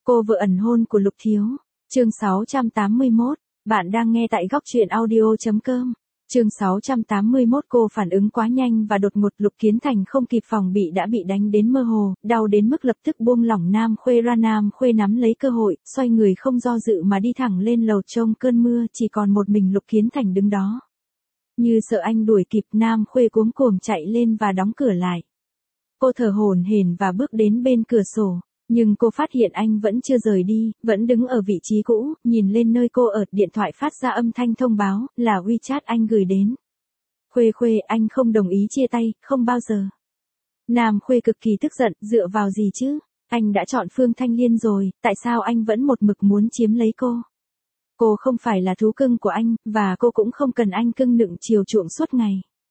Cô vợ ẩn hôn của Lục Thiếu. Chương 681. Bạn đang nghe tại góc truyện audio.com. Chương 681. Cô phản ứng quá nhanh và đột ngột. Lục Kiến Thành không kịp phòng bị đã bị đánh đến mơ hồ, đau đến mức lập tức buông lỏng Nam Khuê ra. Nam Khuê nắm lấy cơ hội, xoay người không do dự mà đi thẳng lên lầu. Trông cơn mưa, chỉ còn một mình Lục Kiến Thành đứng đó. Như sợ anh đuổi kịp, Nam Khuê cuống cuồng chạy lên và đóng cửa lại. Cô thở hổn hển và bước đến bên cửa sổ. Nhưng cô phát hiện anh vẫn chưa rời đi, vẫn đứng ở vị trí cũ, nhìn lên nơi cô ở. Điện thoại phát ra âm thanh thông báo, là WeChat anh gửi đến. Khuê Khuê, anh không đồng ý chia tay, không bao giờ. Nam Khuê cực kỳ tức giận, dựa vào gì chứ? Anh đã chọn Phương Thanh Liên rồi, tại sao anh vẫn một mực muốn chiếm lấy cô? Cô không phải là thú cưng của anh, và cô cũng không cần anh cưng nựng chiều chuộng suốt ngày.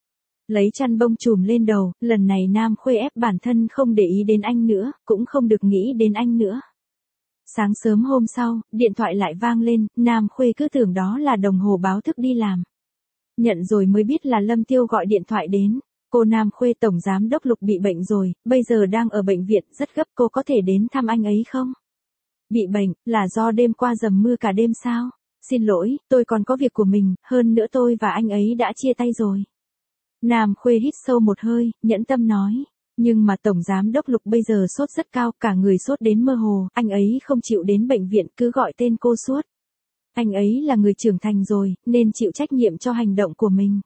Lấy chăn bông trùm lên đầu, lần này Nam Khuê ép bản thân không để ý đến anh nữa, cũng không được nghĩ đến anh nữa. Sáng sớm hôm sau, điện thoại lại vang lên, Nam Khuê cứ tưởng đó là đồng hồ báo thức đi làm. Nhận rồi mới biết là Lâm Tiêu gọi điện thoại đến. Cô Nam Khuê, tổng giám đốc Lục bị bệnh rồi, bây giờ đang ở bệnh viện, rất gấp, cô có thể đến thăm anh ấy không? Bị bệnh, là do đêm qua dầm mưa cả đêm sao? Xin lỗi, tôi còn có việc của mình, hơn nữa tôi và anh ấy đã chia tay rồi. Nam Khuê hít sâu một hơi, nhẫn tâm nói. Nhưng mà tổng giám đốc Lục bây giờ sốt rất cao, cả người sốt đến mơ hồ, anh ấy không chịu đến bệnh viện, cứ gọi tên cô suốt. Anh ấy là người trưởng thành rồi, nên chịu trách nhiệm cho hành động của mình.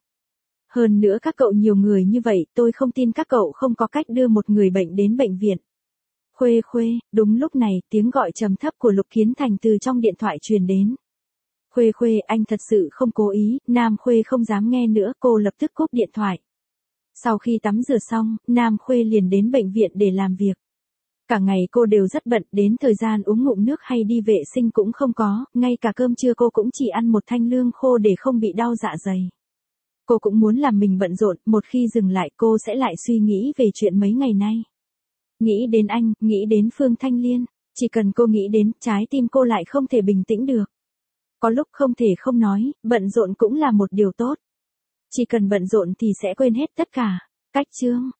Hơn nữa các cậu nhiều người như vậy, tôi không tin các cậu không có cách đưa một người bệnh đến bệnh viện. Khuê Khuê, đúng lúc này, tiếng gọi trầm thấp của Lục Kiến Thành từ trong điện thoại truyền đến. Khuê Khuê, anh thật sự không cố ý. Nam Khuê không dám nghe nữa, cô lập tức cúp điện thoại. Sau khi tắm rửa xong, Nam Khuê liền đến bệnh viện để làm việc. Cả ngày cô đều rất bận, đến thời gian uống ngụm nước hay đi vệ sinh cũng không có, ngay cả cơm trưa cô cũng chỉ ăn một thanh lương khô để không bị đau dạ dày. Cô cũng muốn làm mình bận rộn, một khi dừng lại cô sẽ lại suy nghĩ về chuyện mấy ngày nay. Nghĩ đến anh, nghĩ đến Phương Thanh Liên, chỉ cần cô nghĩ đến, trái tim cô lại không thể bình tĩnh được. Có lúc không thể không nói, bận rộn cũng là một điều tốt. Chỉ cần bận rộn thì sẽ quên hết tất cả. Cách chương.